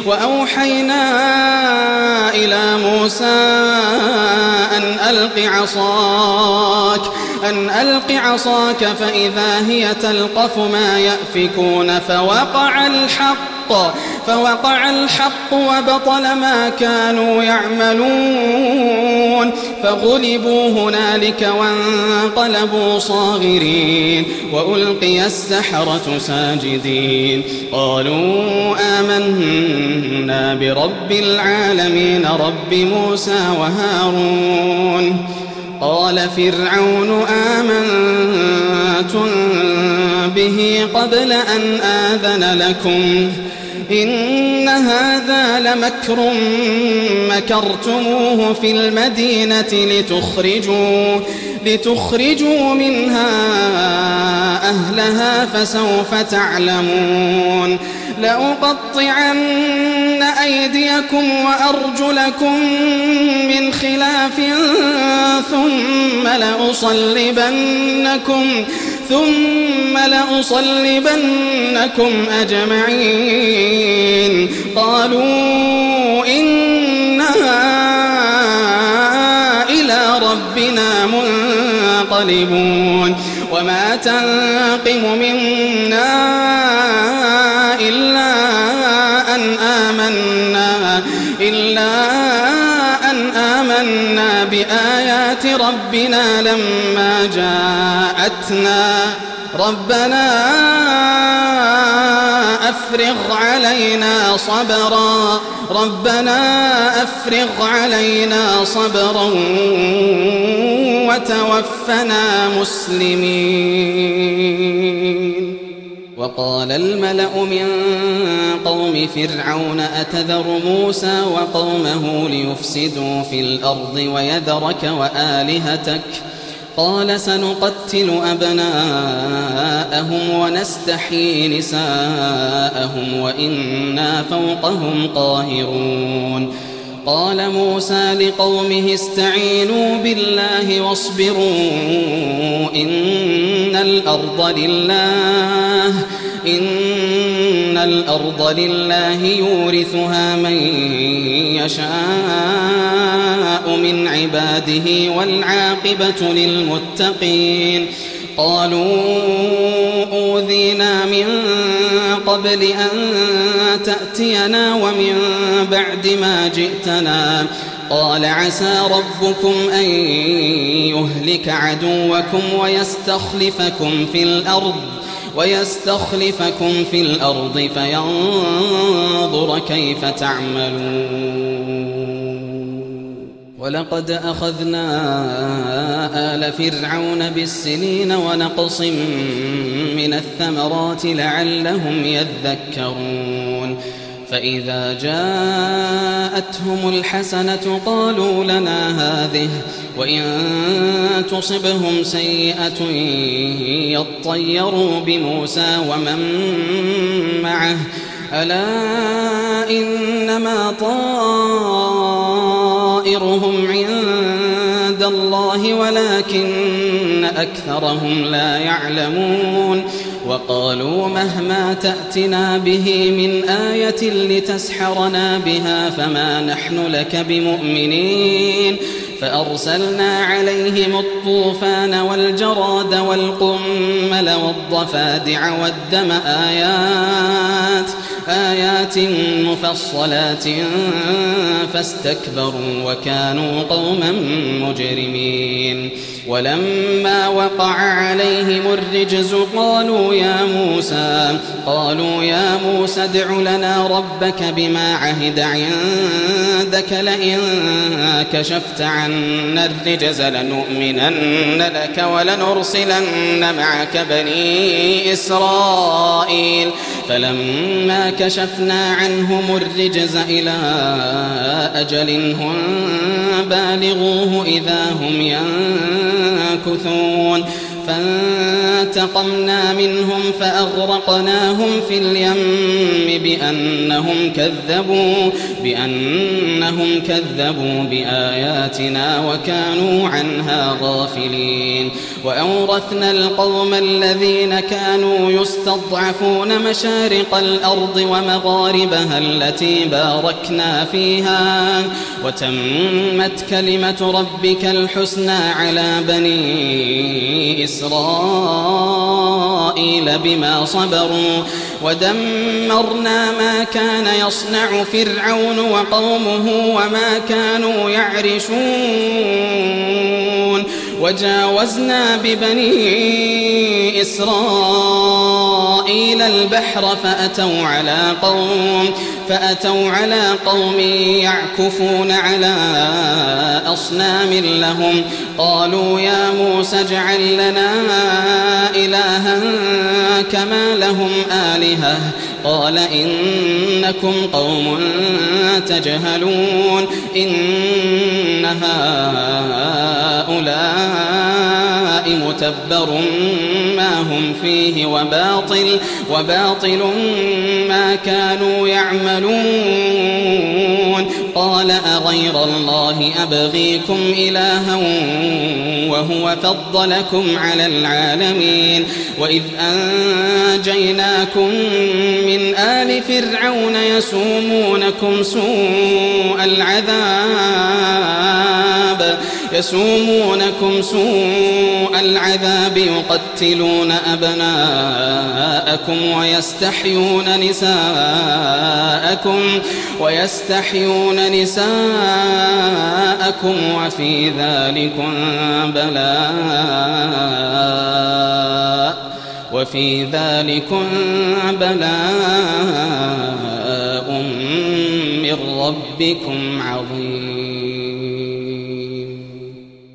وأوحينا إلى موسى أن ألق عصاك فإذا هي تلقف ما يأفكون فوقع الحق وبطل ما كانوا يعملون فغلبوا هنالك وانقلبوا صاغرين وألقي السحرة ساجدين قالوا آمنا برب العالمين رب موسى وهارون قال فرعون آمنتم به قبل أن آذن لكم إن هذا لمكر مكرتموه في المدينة لتخرجوا منها أهلها فسوف تعلمون لأقطعن أيديكم وأرجلكم من خلاف ثم لأصلبنكم أجمعين قالوا إنا إلى ربنا منقلبون وما تنقم منا إلا أن آمنا بآيات ربنا لما جاءتنا ربنا أفرغ علينا صبرا وتوفنا مسلمين. وقال الملأ من قوم فرعون أتذر موسى وقومه ليفسدوا في الأرض ويذرك وآلهتك قال سنقتل أبناءهم ونستحيي نساءهم وإنا فوقهم قاهرون. قال موسى لقومه استعينوا بالله واصبروا إن الأرض لله يورثها من يشاء من عباده والعاقبة للمتقين. قالوا أوذينا من قبل أن تأتينا ومن بعد ما جئتنا قال عسى ربكم أن يهلك عدوكم ويستخلفكم في الأرض فينظر كيف تعملون. ولقد أخذنا آل فرعون بالسنين ونقص من الثمرات لعلهم يذكرون. فإذا جاءتهم الحسنة قالوا لنا هذه وإن تصبهم سيئة يطيروا بموسى ومن معه ألا إنما طائرهم عند الله ولكن أكثرهم لا يعلمون. وقالوا مهما تأتنا به من آية لتسحرنا بها فما نحن لك بمؤمنين. فأرسلنا عليهم الطوفان والجراد والقمل والضفادع والدم آيات مفصلات فاستكبروا وكانوا قوما مجرمين. ولما وقع عليهم الرجز قالوا يا موسى ادع لنا ربك بما عهد عندك لئن كشفت عنا الرجز لنؤمنن لك ولنرسلن معك بني إسرائيل. فلما كشفنا عنهم الرجز إلى أجل هم بالغوه إذا هم ينكثون. فانتقمنا منهم فأغرقناهم في اليم بأنهم كذبوا بآياتنا وكانوا عنها غافلين. وأورثنا القوم الذين كانوا يستضعفون مشارق الأرض ومغاربها التي باركنا فيها وتمت كلمة ربك الحسنى على بني إسرائيل بما صبروا ودمرنا ما كان يصنع فرعون وقومه وما كانوا يعرشون. وجاوزنا ببني إسرائيل البحر فأتوا على قوم يعكفون على أصنام لهم قالوا يا موسى اجعل لنا إلها كما لهم آلهة قال إنكم قوم تجهلون إن هؤلاء متبر ما هم فيه وباطل ما كانوا يعملون. قال أغير الله أبغيكم إلها وهو فضلكم على العالمين. وإذ أنجيناكم من آل فرعون يسومونكم سوء العذاب يقتلون أبناءكم ويستحيون نساءكم وفي ذلكم بلاء من ربكم عظيم.